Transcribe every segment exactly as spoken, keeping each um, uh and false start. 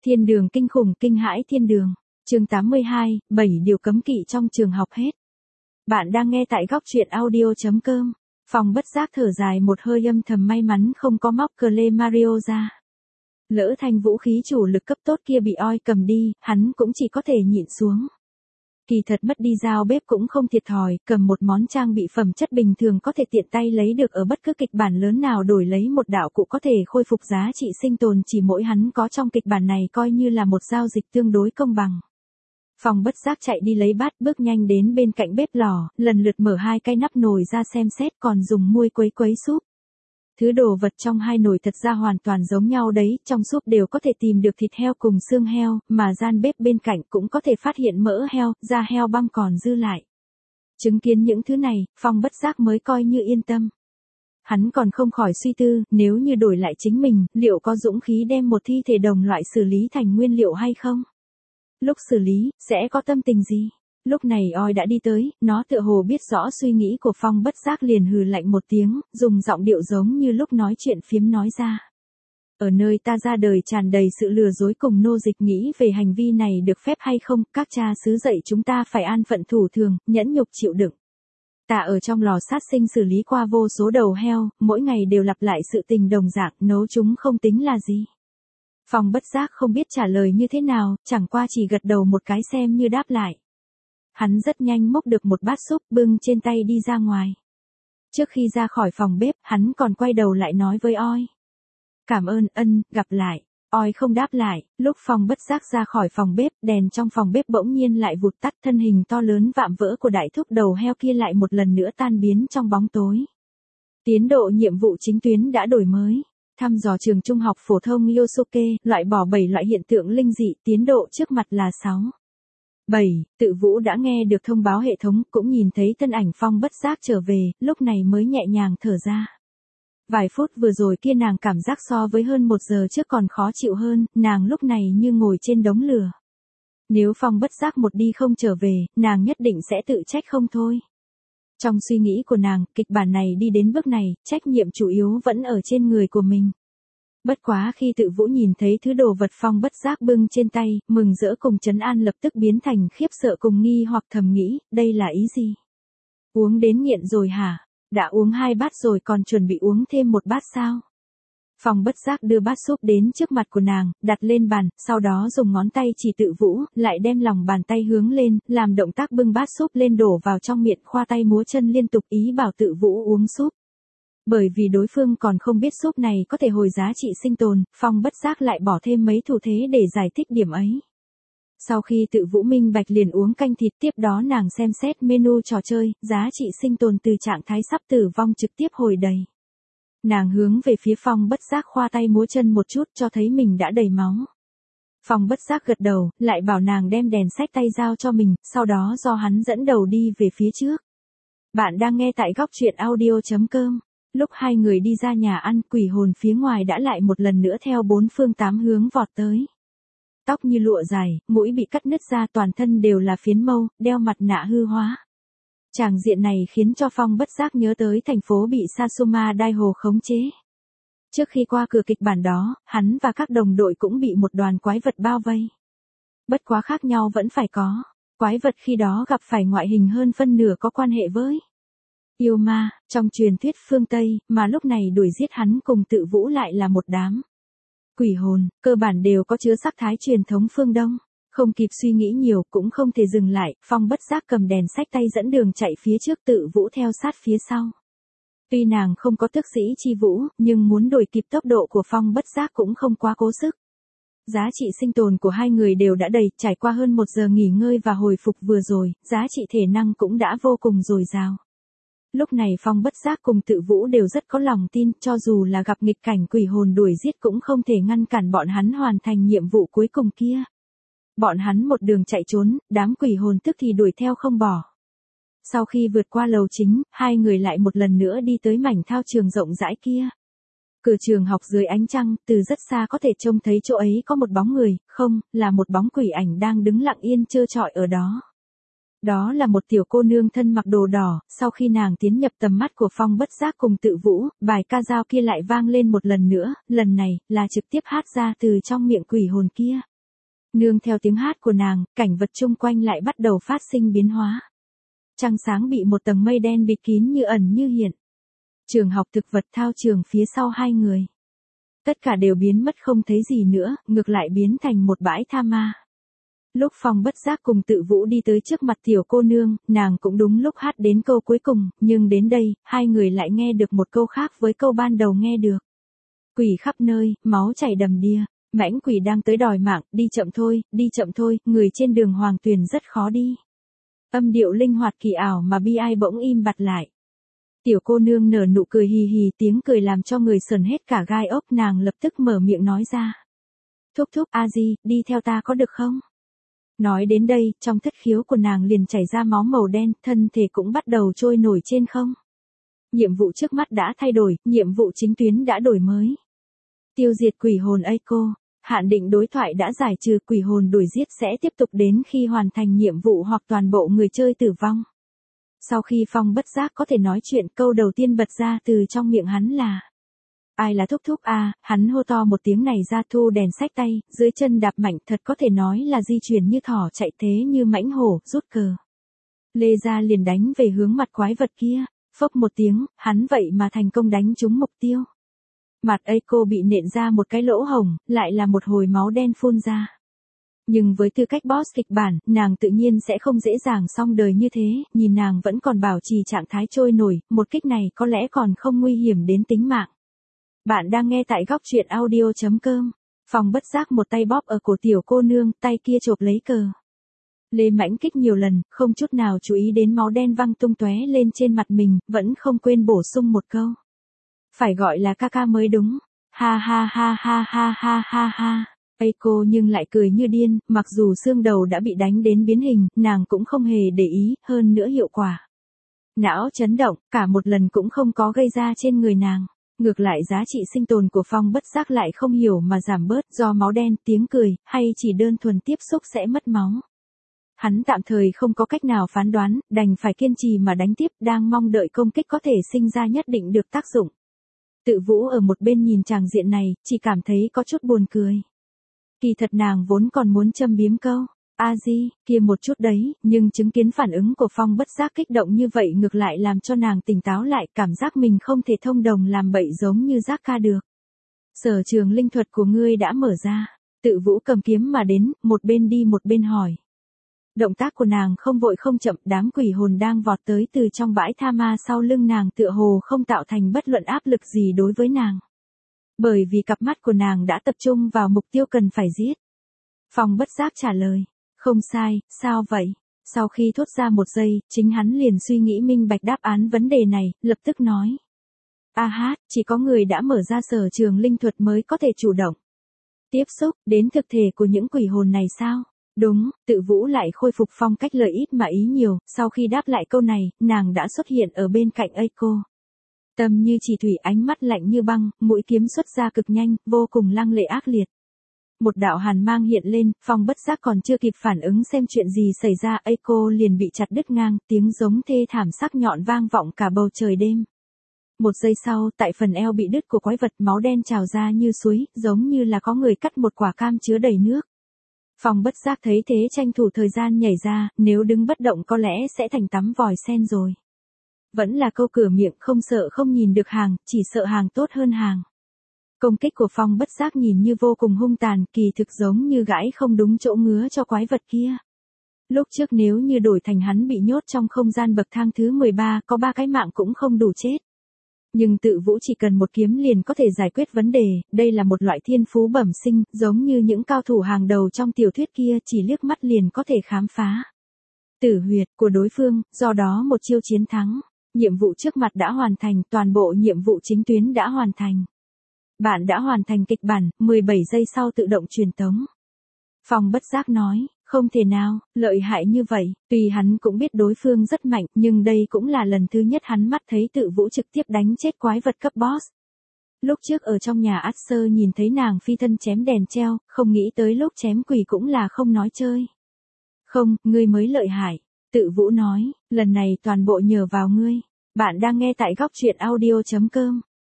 Thiên đường kinh khủng kinh hãi thiên đường. Chương tám mươi hai, bảy điều cấm kỵ trong trường học hết. Bạn đang nghe tại góc truyện audio chấm com. Phòng bất giác thở dài một hơi âm thầm may mắn không có móc Clay Mario ra. Lỡ thành vũ khí chủ lực cấp tốt kia bị oi cầm đi, hắn cũng chỉ có thể nhịn xuống. Kỳ thật mất đi dao bếp cũng không thiệt thòi, cầm một món trang bị phẩm chất bình thường có thể tiện tay lấy được ở bất cứ kịch bản lớn nào đổi lấy một đạo cụ có thể khôi phục giá trị sinh tồn chỉ mỗi hắn có trong kịch bản này coi như là một giao dịch tương đối công bằng. Phòng bất giác chạy đi lấy bát bước nhanh đến bên cạnh bếp lò, lần lượt mở hai cái nắp nồi ra xem xét còn dùng muôi quấy quấy súp. Thứ đồ vật trong hai nồi thật ra hoàn toàn giống nhau đấy, trong súp đều có thể tìm được thịt heo cùng xương heo, mà gian bếp bên cạnh cũng có thể phát hiện mỡ heo, da heo băm còn dư lại. Chứng kiến những thứ này, Phong bất giác mới coi như yên tâm. Hắn còn không khỏi suy tư, nếu như đổi lại chính mình, liệu có dũng khí đem một thi thể đồng loại xử lý thành nguyên liệu hay không? Lúc xử lý, sẽ có tâm tình gì? Lúc này oi đã đi tới, nó tựa hồ biết rõ suy nghĩ của Phong bất giác liền hừ lạnh một tiếng, dùng giọng điệu giống như lúc nói chuyện phiếm nói ra. Ở nơi ta ra đời tràn đầy sự lừa dối cùng nô dịch, nghĩ về hành vi này được phép hay không, các cha xứ dạy chúng ta phải an phận thủ thường, nhẫn nhục chịu đựng. Ta ở trong lò sát sinh xử lý qua vô số đầu heo, mỗi ngày đều lặp lại sự tình đồng dạng, nấu chúng không tính là gì. Phong bất giác không biết trả lời như thế nào, chẳng qua chỉ gật đầu một cái xem như đáp lại. Hắn rất nhanh múc được một bát súp bưng trên tay đi ra ngoài. Trước khi ra khỏi phòng bếp, hắn còn quay đầu lại nói với oi. Cảm ơn ân, gặp lại. Oi không đáp lại, lúc Phong bất giác ra khỏi phòng bếp, đèn trong phòng bếp bỗng nhiên lại vụt tắt, thân hình to lớn vạm vỡ của đại thúc đầu heo kia lại một lần nữa tan biến trong bóng tối. Tiến độ nhiệm vụ chính tuyến đã đổi mới. Thăm dò trường trung học phổ thông Yosuke, loại bỏ bảy loại hiện tượng linh dị, tiến độ trước mặt là sáu. bảy. Tự Vũ đã nghe được thông báo hệ thống, cũng nhìn thấy thân ảnh Phong bất giác trở về, lúc này mới nhẹ nhàng thở ra. Vài phút vừa rồi kia nàng cảm giác so với hơn một giờ trước còn khó chịu hơn, nàng lúc này như ngồi trên đống lửa. Nếu Phong bất giác một đi không trở về, nàng nhất định sẽ tự trách không thôi. Trong suy nghĩ của nàng, kịch bản này đi đến bước này, trách nhiệm chủ yếu vẫn ở trên người của mình. Bất quá khi Tự Vũ nhìn thấy thứ đồ vật Phong bất giác bưng trên tay, mừng rỡ cùng trấn an lập tức biến thành khiếp sợ cùng nghi hoặc thầm nghĩ, đây là ý gì? Uống đến nghiện rồi hả? Đã uống hai bát rồi còn chuẩn bị uống thêm một bát sao? Phong bất giác đưa bát súp đến trước mặt của nàng, đặt lên bàn, sau đó dùng ngón tay chỉ Tự Vũ, lại đem lòng bàn tay hướng lên, làm động tác bưng bát súp lên đổ vào trong miệng, khoa tay múa chân liên tục ý bảo Tự Vũ uống súp. Bởi vì đối phương còn không biết súp này có thể hồi giá trị sinh tồn, Phong bất giác lại bỏ thêm mấy thủ thế để giải thích điểm ấy. Sau khi Tự Vũ minh bạch liền uống canh thịt, tiếp đó nàng xem xét menu trò chơi, giá trị sinh tồn từ trạng thái sắp tử vong trực tiếp hồi đầy. Nàng hướng về phía Phong bất giác khoa tay múa chân một chút cho thấy mình đã đầy máu. Phong bất giác gật đầu, lại bảo nàng đem đèn sách tay giao cho mình, sau đó do hắn dẫn đầu đi về phía trước. Bạn đang nghe tại góc truyện audio chấm com. Lúc hai người đi ra nhà ăn, quỷ hồn phía ngoài đã lại một lần nữa theo bốn phương tám hướng vọt tới. Tóc như lụa dài, mũi bị cắt nứt ra, toàn thân đều là phiến mâu, đeo mặt nạ hư hóa. Tràng diện này khiến cho Phong bất giác nhớ tới thành phố bị Sasuma Daiho khống chế. Trước khi qua cửa kịch bản đó, hắn và các đồng đội cũng bị một đoàn quái vật bao vây. Bất quá khác nhau vẫn phải có. Quái vật khi đó gặp phải ngoại hình hơn phân nửa có quan hệ với yêu ma, trong truyền thuyết phương Tây, mà lúc này đuổi giết hắn cùng Tự Vũ lại là một đám quỷ hồn, cơ bản đều có chứa sắc thái truyền thống phương Đông. Không kịp suy nghĩ nhiều, cũng không thể dừng lại, Phong bất giác cầm đèn sách tay dẫn đường chạy phía trước, Tự Vũ theo sát phía sau. Tuy nàng không có tước sĩ chi vũ, nhưng muốn đuổi kịp tốc độ của Phong bất giác cũng không quá cố sức. Giá trị sinh tồn của hai người đều đã đầy, trải qua hơn một giờ nghỉ ngơi và hồi phục vừa rồi, giá trị thể năng cũng đã vô cùng dồi dào. Lúc này Phong bất giác cùng Tự Vũ đều rất có lòng tin, cho dù là gặp nghịch cảnh quỷ hồn đuổi giết cũng không thể ngăn cản bọn hắn hoàn thành nhiệm vụ cuối cùng kia. Bọn hắn một đường chạy trốn, đám quỷ hồn tức thì đuổi theo không bỏ. Sau khi vượt qua lầu chính, hai người lại một lần nữa đi tới mảnh thao trường rộng rãi kia. Cửa trường học dưới ánh trăng, từ rất xa có thể trông thấy chỗ ấy có một bóng người, không, là một bóng quỷ ảnh đang đứng lặng yên trơ trọi ở đó. Đó là một tiểu cô nương thân mặc đồ đỏ, sau khi nàng tiến nhập tầm mắt của Phong bất giác cùng Tự Vũ, bài ca dao kia lại vang lên một lần nữa, lần này, là trực tiếp hát ra từ trong miệng quỷ hồn kia. Nương theo tiếng hát của nàng, cảnh vật chung quanh lại bắt đầu phát sinh biến hóa. Trăng sáng bị một tầng mây đen bịt kín như ẩn như hiện. Trường học thực vật thao trường phía sau hai người. Tất cả đều biến mất không thấy gì nữa, ngược lại biến thành một bãi tha ma. Lúc Phong bất giác cùng Tự Vũ đi tới trước mặt tiểu cô nương, nàng cũng đúng lúc hát đến câu cuối cùng, nhưng đến đây, hai người lại nghe được một câu khác với câu ban đầu nghe được. Quỷ khắp nơi, máu chảy đầm đìa, mãnh quỷ đang tới đòi mạng, đi chậm thôi, đi chậm thôi, người trên đường Hoàng Tuyền rất khó đi. Âm điệu linh hoạt kỳ ảo mà bi ai bỗng im bặt lại. Tiểu cô nương nở nụ cười hì hì, tiếng cười làm cho người sờn hết cả gai ốc, nàng lập tức mở miệng nói ra. Thúc thúc, a di, đi theo ta có được không? Nói đến đây, trong thất khiếu của nàng liền chảy ra máu màu đen, thân thể cũng bắt đầu trôi nổi trên không. Nhiệm vụ trước mắt đã thay đổi, nhiệm vụ chính tuyến đã đổi mới. Tiêu diệt quỷ hồn Eiko, hạn định đối thoại đã giải trừ, quỷ hồn đuổi giết sẽ tiếp tục đến khi hoàn thành nhiệm vụ hoặc toàn bộ người chơi tử vong. Sau khi Phong bất giác có thể nói chuyện, câu đầu tiên bật ra từ trong miệng hắn là: ai là thúc thúc a? À, hắn hô to một tiếng này ra, thu đèn sách tay, dưới chân đạp mạnh, thật có thể nói là di chuyển như thỏ chạy thế như mãnh hổ, rút cờ. Lê ra liền đánh về hướng mặt quái vật kia, phốc một tiếng, hắn vậy mà thành công đánh trúng mục tiêu. Mặt Eiko bị nện ra một cái lỗ hổng, lại là một hồi máu đen phun ra. Nhưng với tư cách boss kịch bản, nàng tự nhiên sẽ không dễ dàng xong đời như thế, nhìn nàng vẫn còn bảo trì trạng thái trôi nổi, một kích này có lẽ còn không nguy hiểm đến tính mạng. Bạn đang nghe tại góc truyện audio chấm com. Phong bất giác một tay bóp ở cổ tiểu cô nương, tay kia chộp lấy cờ. Lê mãnh kích nhiều lần, không chút nào chú ý đến máu đen văng tung tóe lên trên mặt mình, vẫn không quên bổ sung một câu. Phải gọi là ca ca mới đúng. Ha ha ha ha ha ha ha ha. Eiko nhưng lại cười như điên, mặc dù xương đầu đã bị đánh đến biến hình, nàng cũng không hề để ý, hơn nữa hiệu quả. Não chấn động, cả một lần cũng không có gây ra trên người nàng. Ngược lại giá trị sinh tồn của Phong bất giác lại không hiểu mà giảm bớt do máu đen, tiếng cười, hay chỉ đơn thuần tiếp xúc sẽ mất máu. Hắn tạm thời không có cách nào phán đoán, đành phải kiên trì mà đánh tiếp, đang mong đợi công kích có thể sinh ra nhất định được tác dụng. Tự Vũ ở một bên nhìn tràng diện này, chỉ cảm thấy có chút buồn cười. Kỳ thật nàng vốn còn muốn châm biếm câu, a di, kia một chút đấy, nhưng chứng kiến phản ứng của Phong bất giác kích động như vậy ngược lại làm cho nàng tỉnh táo lại, cảm giác mình không thể thông đồng làm bậy giống như giác ca được. Sở trường linh thuật của ngươi đã mở ra. Tự Vũ cầm kiếm mà đến, một bên đi một bên hỏi. Động tác của nàng không vội không chậm, đám quỷ hồn đang vọt tới từ trong bãi tha ma sau lưng nàng tựa hồ không tạo thành bất luận áp lực gì đối với nàng. Bởi vì cặp mắt của nàng đã tập trung vào mục tiêu cần phải giết. Phong bất giác trả lời. Không sai, sao vậy? Sau khi thốt ra một giây, chính hắn liền suy nghĩ minh bạch đáp án vấn đề này, lập tức nói. A hát, chỉ có người đã mở ra sở trường linh thuật mới có thể chủ động tiếp xúc đến thực thể của những quỷ hồn này sao? Đúng, Tự Vũ lại khôi phục phong cách lời ít mà ý nhiều, sau khi đáp lại câu này, nàng đã xuất hiện ở bên cạnh Eiko. Tâm như chỉ thủy, ánh mắt lạnh như băng, mũi kiếm xuất ra cực nhanh, vô cùng lăng lệ ác liệt. Một đạo hàn mang hiện lên, Phong bất giác còn chưa kịp phản ứng xem chuyện gì xảy ra, Eiko liền bị chặt đứt ngang, tiếng giống thê thảm sắc nhọn vang vọng cả bầu trời đêm. Một giây sau, tại phần eo bị đứt của quái vật, máu đen trào ra như suối, giống như là có người cắt một quả cam chứa đầy nước. Phong bất giác thấy thế tranh thủ thời gian nhảy ra, nếu đứng bất động có lẽ sẽ thành tắm vòi sen rồi. Vẫn là câu cửa miệng, không sợ không nhìn được hàng, chỉ sợ hàng tốt hơn hàng. Công kích của Phong bất giác nhìn như vô cùng hung tàn, kỳ thực giống như gãi không đúng chỗ ngứa cho quái vật kia. Lúc trước nếu như đổi thành hắn bị nhốt trong không gian bậc thang thứ mười ba, có ba cái mạng cũng không đủ chết. Nhưng Tự Vũ chỉ cần một kiếm liền có thể giải quyết vấn đề, đây là một loại thiên phú bẩm sinh, giống như những cao thủ hàng đầu trong tiểu thuyết kia chỉ liếc mắt liền có thể khám phá tử huyệt của đối phương, do đó một chiêu chiến thắng. Nhiệm vụ trước mặt đã hoàn thành, toàn bộ nhiệm vụ chính tuyến đã hoàn thành. Bạn đã hoàn thành kịch bản, mười bảy giây sau tự động truyền tống. Phong bất giác nói, không thể nào, lợi hại như vậy, tuy hắn cũng biết đối phương rất mạnh, nhưng đây cũng là lần thứ nhất hắn mắt thấy Tự Vũ trực tiếp đánh chết quái vật cấp boss. Lúc trước ở trong nhà át sơ nhìn thấy nàng phi thân chém đèn treo, không nghĩ tới lúc chém quỷ cũng là không nói chơi. Không, ngươi mới lợi hại, Tự Vũ nói, lần này toàn bộ nhờ vào ngươi. Bạn đang nghe tại góc truyện audio chấm com.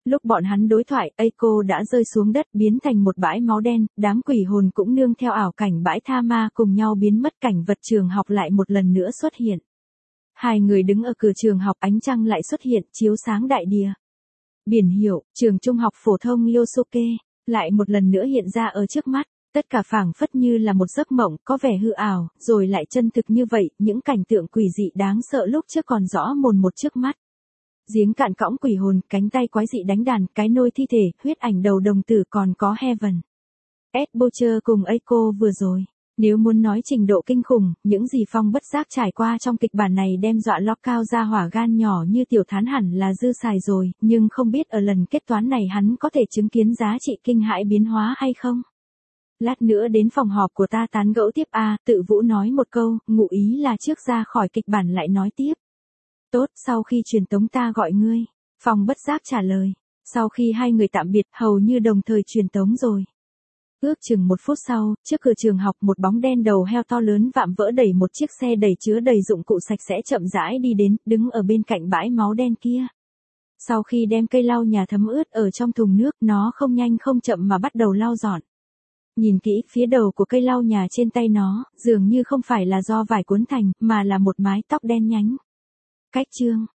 Lúc bọn hắn đối thoại, Eiko đã rơi xuống đất biến thành một bãi máu đen, đám quỷ hồn cũng nương theo ảo cảnh bãi tha ma cùng nhau biến mất, cảnh vật trường học lại một lần nữa xuất hiện. Hai người đứng ở cửa trường học, ánh trăng lại xuất hiện, chiếu sáng đại địa. Biển hiệu, trường trung học phổ thông Yosuke, lại một lần nữa hiện ra ở trước mắt, tất cả phảng phất như là một giấc mộng, có vẻ hư ảo, rồi lại chân thực như vậy, những cảnh tượng quỷ dị đáng sợ lúc trước còn rõ mồn một trước mắt. Giếng cạn cõng quỷ hồn, cánh tay quái dị đánh đàn, cái nôi thi thể, huyết ảnh đầu đồng tử, còn có Heaven. Ed Boucher cùng Eiko vừa rồi. Nếu muốn nói trình độ kinh khủng, những gì Phong bất giác trải qua trong kịch bản này đem dọa lóc cao ra hỏa gan nhỏ như tiểu thán hẳn là dư xài rồi, nhưng không biết ở lần kết toán này hắn có thể chứng kiến giá trị kinh hãi biến hóa hay không. Lát nữa đến phòng họp của ta tán gẫu tiếp a, Tự Vũ nói một câu, ngụ ý là trước ra khỏi kịch bản lại nói tiếp. Tốt, sau khi truyền tống ta gọi ngươi. Phong bất giác trả lời. Sau khi hai người tạm biệt, hầu như đồng thời truyền tống rồi. Ước chừng một phút sau, trước cửa trường học một bóng đen đầu heo to lớn vạm vỡ đẩy một chiếc xe đầy chứa đầy dụng cụ sạch sẽ chậm rãi đi đến, đứng ở bên cạnh bãi máu đen kia. Sau khi đem cây lau nhà thấm ướt ở trong thùng nước, nó không nhanh không chậm mà bắt đầu lau dọn. Nhìn kỹ, phía đầu của cây lau nhà trên tay nó, dường như không phải là do vải cuốn thành, mà là một mái tóc đen nhánh. Cách chương